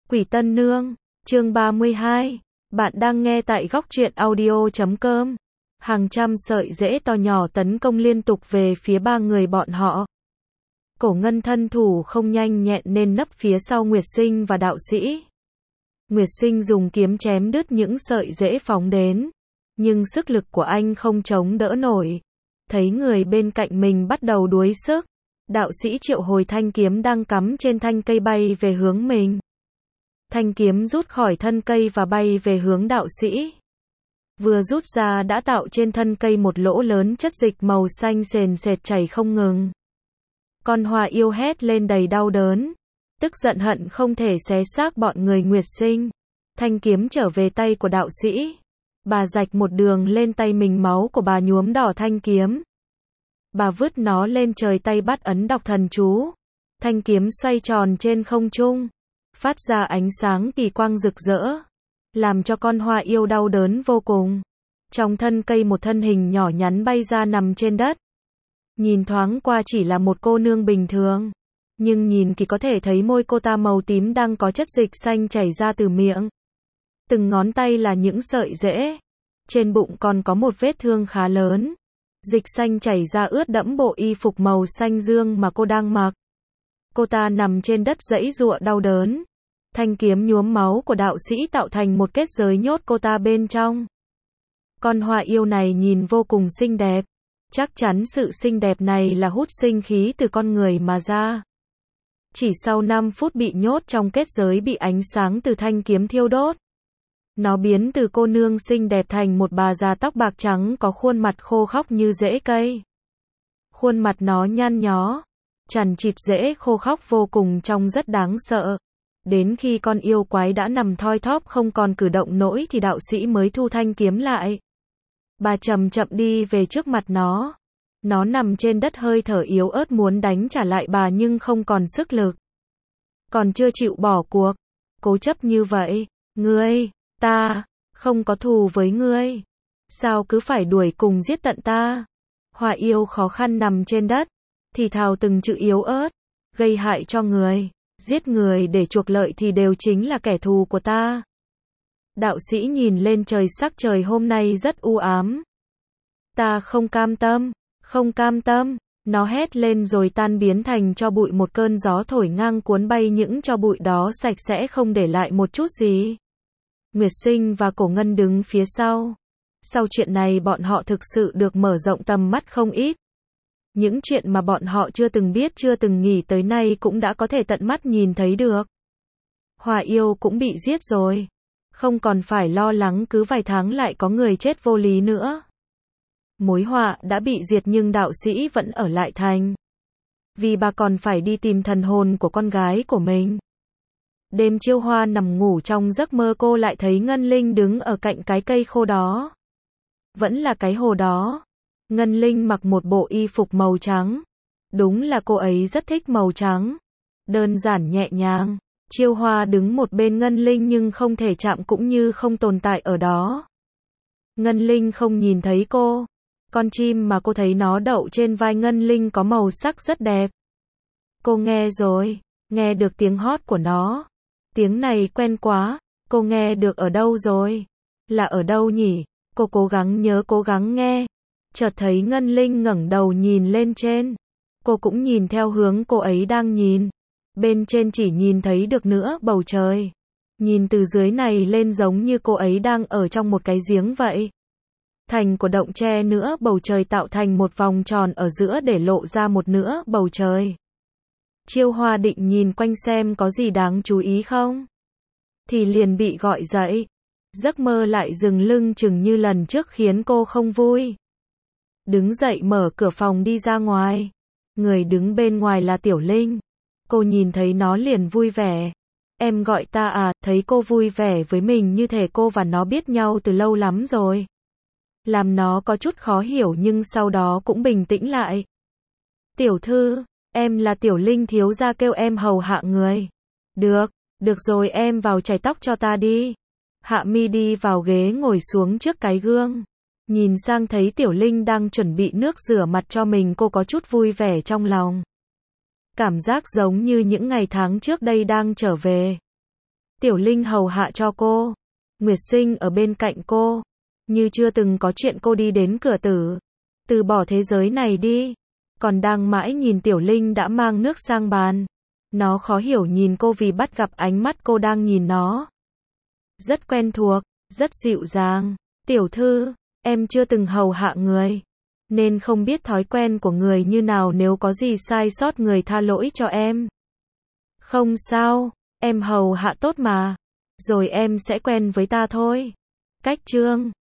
Quỷ Tân Nương, chương 32. Bạn đang nghe tại góc truyện audio.com. Hàng trăm sợi rễ to nhỏ tấn công liên tục về phía ba người bọn họ. Cổ Ngân thân thủ không nhanh nhẹn nên nấp phía sau Nguyệt Sinh và đạo sĩ. Nguyệt Sinh dùng kiếm chém đứt những sợi rễ phóng đến, nhưng sức lực của anh không chống đỡ nổi. Thấy người bên cạnh mình bắt đầu đuối sức, đạo sĩ triệu hồi thanh kiếm đang cắm trên thanh cây bay về hướng mình. Thanh kiếm rút khỏi thân cây và bay về hướng đạo sĩ. Vừa rút ra đã tạo trên thân cây một lỗ lớn, chất dịch màu xanh sền sệt chảy không ngừng. Con Hoa Yêu hét lên đầy đau đớn, tức giận hận không thể xé xác bọn người Nguyệt Sinh. Thanh kiếm trở về tay của đạo sĩ. Bà rạch một đường lên tay mình, máu của bà nhuốm đỏ thanh kiếm. Bà vứt nó lên trời, tay bắt ấn đọc thần chú. Thanh kiếm xoay tròn trên không trung, phát ra ánh sáng kỳ quang rực rỡ, làm cho con Hoa Yêu đau đớn vô cùng. Trong thân cây một thân hình nhỏ nhắn bay ra nằm trên đất. Nhìn thoáng qua chỉ là một cô nương bình thường, nhưng nhìn kỹ có thể thấy môi cô ta màu tím đang có chất dịch xanh chảy ra từ miệng. Từng ngón tay là những sợi rễ, trên bụng còn có một vết thương khá lớn. Dịch xanh chảy ra ướt đẫm bộ y phục màu xanh dương mà cô đang mặc. Cô ta nằm trên đất giãy giụa đau đớn. Thanh kiếm nhuốm máu của đạo sĩ tạo thành một kết giới nhốt cô ta bên trong. Con Hoa Yêu này nhìn vô cùng xinh đẹp. Chắc chắn sự xinh đẹp này là hút sinh khí từ con người mà ra. Chỉ sau 5 phút bị nhốt trong kết giới, bị ánh sáng từ thanh kiếm thiêu đốt, nó biến từ cô nương xinh đẹp thành một bà già tóc bạc trắng có khuôn mặt khô khốc như rễ cây. Khuôn mặt nó nhăn nhó, chằng chịt rễ khô khốc vô cùng, trông rất đáng sợ. Đến khi con yêu quái đã nằm thoi thóp không còn cử động nổi thì đạo sĩ mới thu thanh kiếm lại. Bà chậm chậm đi về trước mặt nó. Nó nằm trên đất hơi thở yếu ớt muốn đánh trả lại bà nhưng không còn sức lực. Còn chưa chịu bỏ cuộc, cố chấp như vậy. Ngươi, ta không có thù với ngươi, sao cứ phải đuổi cùng giết tận ta? Hoa Yêu khó khăn nằm trên đất, thì thào từng chữ yếu ớt. Gây hại cho người, giết người để chuộc lợi thì đều chính là kẻ thù của ta. Đạo sĩ nhìn lên trời, sắc trời hôm nay rất u ám. Ta không cam tâm, không cam tâm. Nó hét lên rồi tan biến thành tro bụi, một cơn gió thổi ngang cuốn bay những tro bụi đó sạch sẽ không để lại một chút gì. Nguyệt Sinh và Cổ Ngân đứng phía sau. Sau chuyện này bọn họ thực sự được mở rộng tầm mắt không ít. Những chuyện mà bọn họ chưa từng biết, chưa từng nghĩ tới nay cũng đã có thể tận mắt nhìn thấy được. Hoa Yêu cũng bị giết rồi, không còn phải lo lắng cứ vài tháng lại có người chết vô lý nữa. Mối họa đã bị diệt nhưng đạo sĩ vẫn ở lại thành. Vì bà còn phải đi tìm thần hồn của con gái của mình. Đêm Chiêu Hoa nằm ngủ, trong giấc mơ cô lại thấy Ngân Linh đứng ở cạnh cái cây khô đó. Vẫn là cái hồ đó. Ngân Linh mặc một bộ y phục màu trắng. Đúng là cô ấy rất thích màu trắng. Đơn giản nhẹ nhàng. Chiêu Hoa đứng một bên Ngân Linh nhưng không thể chạm, cũng như không tồn tại ở đó. Ngân Linh không nhìn thấy cô. Con chim mà cô thấy nó đậu trên vai Ngân Linh có màu sắc rất đẹp. Cô nghe rồi, nghe được tiếng hót của nó. Tiếng này quen quá, cô nghe được ở đâu rồi? Là ở đâu nhỉ? Cô cố gắng nhớ, cố gắng nghe. Chợt thấy Ngân Linh ngẩng đầu nhìn lên trên. Cô cũng nhìn theo hướng cô ấy đang nhìn. Bên trên chỉ nhìn thấy được nửa bầu trời. Nhìn từ dưới này lên giống như cô ấy đang ở trong một cái giếng vậy. Thành của động che nửa bầu trời, tạo thành một vòng tròn ở giữa để lộ ra một nửa bầu trời. Chiêu Hoa định nhìn quanh xem có gì đáng chú ý không, thì liền bị gọi dậy. Giấc mơ lại dừng lưng chừng như lần trước khiến cô không vui. Đứng dậy mở cửa phòng đi ra ngoài. Người đứng bên ngoài là Tiểu Linh. Cô nhìn thấy nó liền vui vẻ. Em gọi ta à? Thấy cô vui vẻ với mình như thể cô và nó biết nhau từ lâu lắm rồi. Làm nó có chút khó hiểu nhưng sau đó cũng bình tĩnh lại. Tiểu thư, em là Tiểu Linh, thiếu gia kêu em hầu hạ người. Được, được rồi, em vào chải tóc cho ta đi. Hạ Mi đi vào ghế ngồi xuống trước cái gương. Nhìn sang thấy Tiểu Linh đang chuẩn bị nước rửa mặt cho mình, cô có chút vui vẻ trong lòng. Cảm giác giống như những ngày tháng trước đây đang trở về. Tiểu Linh hầu hạ cho cô. Nguyệt Sinh ở bên cạnh cô. Như chưa từng có chuyện cô đi đến cửa tử. Từ bỏ thế giới này đi. Còn đang mãi nhìn Tiểu Linh đã mang nước sang bàn. Nó khó hiểu nhìn cô vì bắt gặp ánh mắt cô đang nhìn nó. Rất quen thuộc, rất dịu dàng. Tiểu thư, em chưa từng hầu hạ người. Nên không biết thói quen của người như nào, nếu có gì sai sót người tha lỗi cho em. Không sao, em hầu hạ tốt mà. Rồi em sẽ quen với ta thôi. Cách chương